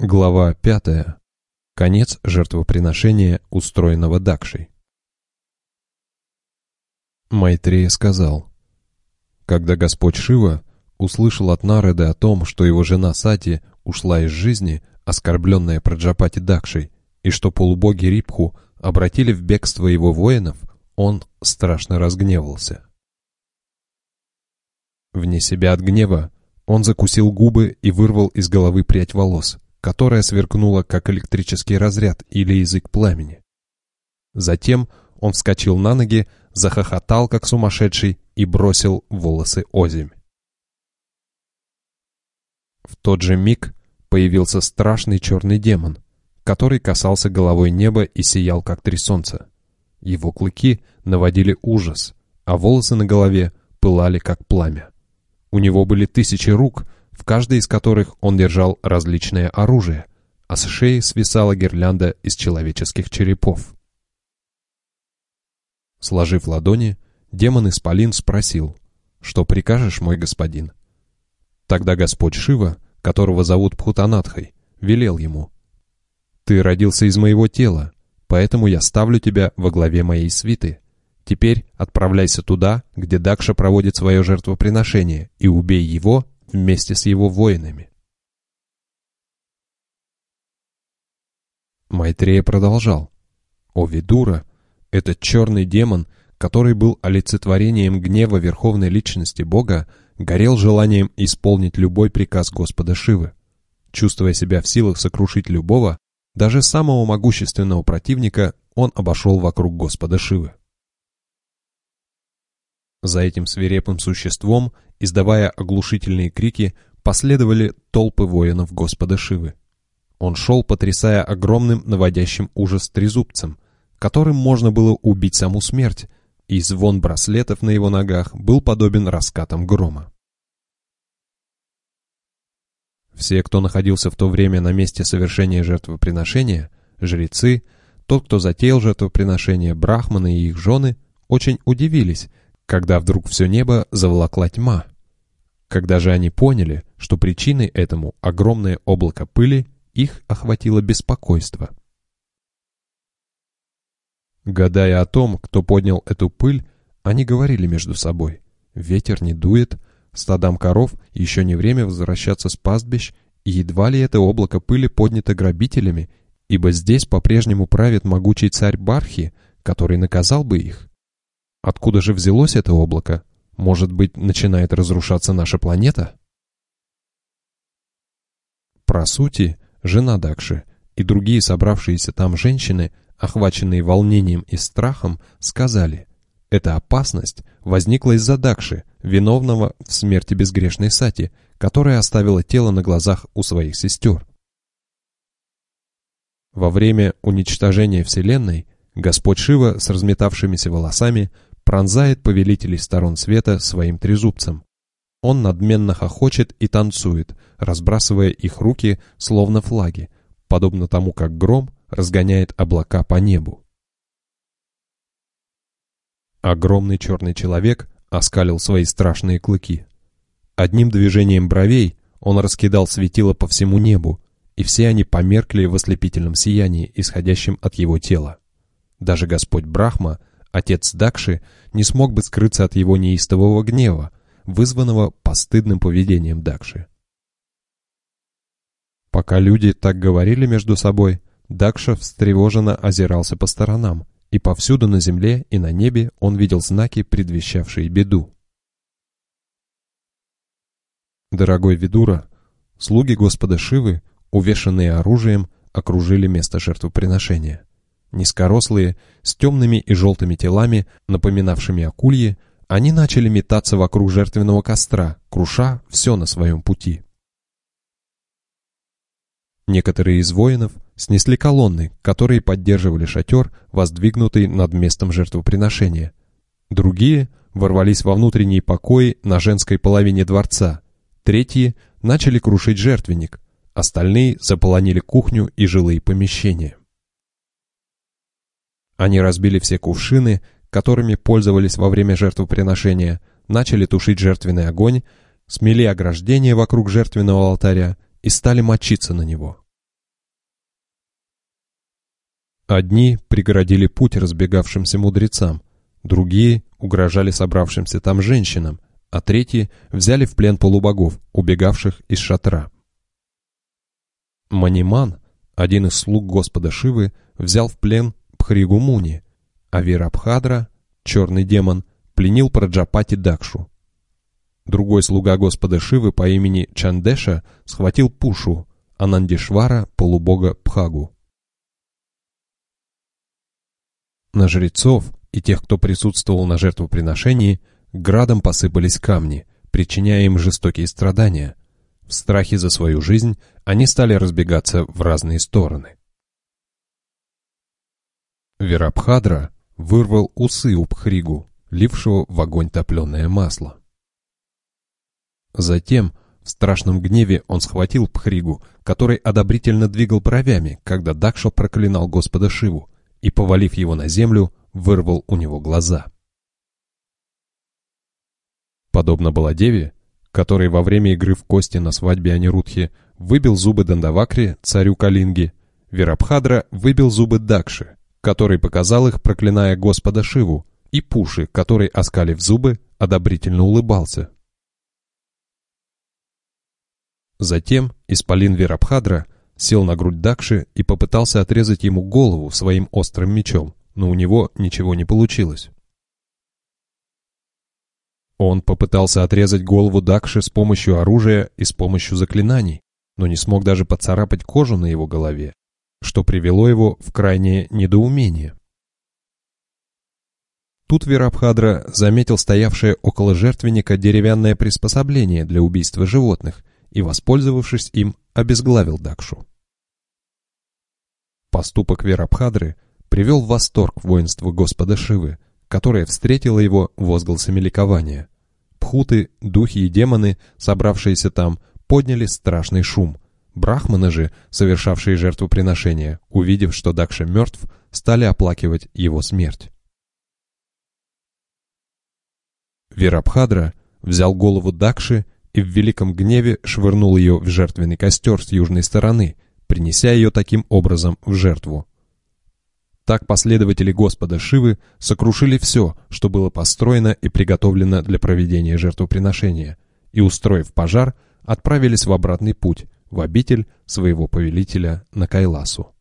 Глава 5. Конец жертвоприношения, устроенного Дакшей. Майтрея сказал: когда Господь Шива услышал от Нарады о том, что его жена Сати ушла из жизни, оскорбленная Праджапати Дакшей, и что полубоги Рипху обратили в бегство его воинов, он страшно разгневался. Вне себя от гнева он закусил губы и вырвал из головы прядь волос, которая сверкнула, как электрический разряд или язык пламени. Затем он вскочил на ноги, захохотал, как сумасшедший, и бросил волосы озимь. В тот же миг появился страшный черный демон, который касался головой неба и сиял, как три солнца. Его клыки наводили ужас, а волосы на голове пылали, как пламя. У него были 1000 рук, в каждой из которых он держал различное оружие, а с шеи свисала гирлянда из человеческих черепов. Сложив ладони, демон-исполин спросил: «Что прикажешь, мой господин?» Тогда Господь Шива, которого зовут Пхутанатхой, велел ему: «Ты родился из моего тела, поэтому я ставлю тебя во главе моей свиты. Теперь отправляйся туда, где Дакша проводит свое жертвоприношение, и убей его вместе с его воинами». Майтрея продолжал: «О Видура, этот черный демон, который был олицетворением гнева верховной личности Бога, горел желанием исполнить любой приказ Господа Шивы. Чувствуя себя в силах сокрушить любого, даже самого могущественного противника, он обошел вокруг Господа Шивы. За этим свирепым существом, издавая оглушительные крики, последовали толпы воинов Господа Шивы. Он шел, потрясая огромным, наводящим ужас трезубцем, которым можно было убить саму смерть, и звон браслетов на его ногах был подобен раскатам грома. Все, кто находился в то время на месте совершения жертвоприношения, жрецы, тот, кто затеял жертвоприношение, брахманы и их жены, очень удивились, когда вдруг все небо заволокла тьма. Когда же они поняли, что причиной этому огромное облако пыли, их охватило беспокойство. Гадая о том, кто поднял эту пыль, они говорили между собой: ветер не дует, стадам коров еще не время возвращаться с пастбищ, и едва ли это облако пыли поднято грабителями, ибо здесь по-прежнему правит могучий царь Бархи, который наказал бы их. Откуда же взялось это облако? Может быть, начинает разрушаться наша планета? Прасути, жена Дакши, и другие собравшиеся там женщины, охваченные волнением и страхом, сказали: эта опасность возникла из-за Дакши, виновного в смерти безгрешной Сати, которая оставила тело на глазах у своих сестер. Во время уничтожения Вселенной Господь Шива с разметавшимися волосами пронзает повелителей сторон света своим трезубцем. Он надменно хохочет и танцует, разбрасывая их руки, словно флаги, подобно тому, как гром разгоняет облака по небу. Огромный черный человек оскалил свои страшные клыки. Одним движением бровей он раскидал светило по всему небу, и все они померкли в ослепительном сиянии, исходящем от его тела. Даже Господь Брахма, отец Дакши, не смог бы скрыться от его неистового гнева, вызванного постыдным поведением Дакши. Пока люди так говорили между собой, Дакша встревоженно озирался по сторонам, и повсюду на земле и на небе он видел знаки, предвещавшие беду. Дорогой Видура, слуги Господа Шивы, увешанные оружием, окружили место жертвоприношения. Низкорослые, с темными и желтыми телами, напоминавшими акульи, они начали метаться вокруг жертвенного костра, круша все на своем пути. Некоторые из воинов снесли колонны, которые поддерживали шатер, воздвигнутый над местом жертвоприношения. Другие ворвались во внутренние покои на женской половине дворца. Третьи начали крушить жертвенник. Остальные заполонили кухню и жилые помещения. Они разбили все кувшины, которыми пользовались во время жертвоприношения, начали тушить жертвенный огонь, смели ограждение вокруг жертвенного алтаря и стали мочиться на него. Одни преградили путь разбегавшимся мудрецам, другие угрожали собравшимся там женщинам, а третьи взяли в плен полубогов, убегавших из шатра. Маниман, один из слуг Господа Шивы, взял в плен Пхригу Муни, а Вирабхадра, черный демон, пленил Праджапати Дакшу. Другой слуга Господа Шивы по имени Чандеша схватил Пушу, а Нандишвара — полубога Пхагу. На жрецов и тех, кто присутствовал на жертвоприношении, градом посыпались камни, причиняя им жестокие страдания. В страхе за свою жизнь они стали разбегаться в разные стороны. Вирабхадра вырвал усы у Пхригу, лившего в огонь топленое масло. Затем, в страшном гневе, он схватил Пхригу, который одобрительно двигал бровями, когда Дакша проклинал Господа Шиву, и, повалив его на землю, вырвал у него глаза. Подобно Баладеве, который во время игры в кости на свадьбе Анирудхи выбил зубы Дандавакри, царю Калинги, Вирабхадра выбил зубы Дакши, который показал их, проклиная Господа Шиву, и Пуши, который, оскалив зубы, одобрительно улыбался. Затем исполин Вирабхадра сел на грудь Дакши и попытался отрезать ему голову своим острым мечом, но у него ничего не получилось. Он попытался отрезать голову Дакши с помощью оружия и с помощью заклинаний, но не смог даже поцарапать кожу на его голове, что привело его в крайнее недоумение. Тут Вирабхадра заметил стоявшее около жертвенника деревянное приспособление для убийства животных и, воспользовавшись им, обезглавил Дакшу. Поступок Вирабхадры привел в восторг воинство Господа Шивы, которое встретило его возгласами ликования. Пхуты, духи и демоны, собравшиеся там, подняли страшный шум. Брахманы же, совершавшие жертвоприношение, увидев, что Дакша мертв, стали оплакивать его смерть. Вирабхадра взял голову Дакши и в великом гневе швырнул ее в жертвенный костер с южной стороны, принеся ее таким образом в жертву. Так последователи Господа Шивы сокрушили все, что было построено и приготовлено для проведения жертвоприношения, и, устроив пожар, отправились в обратный путь, в обитель своего повелителя на Кайласу.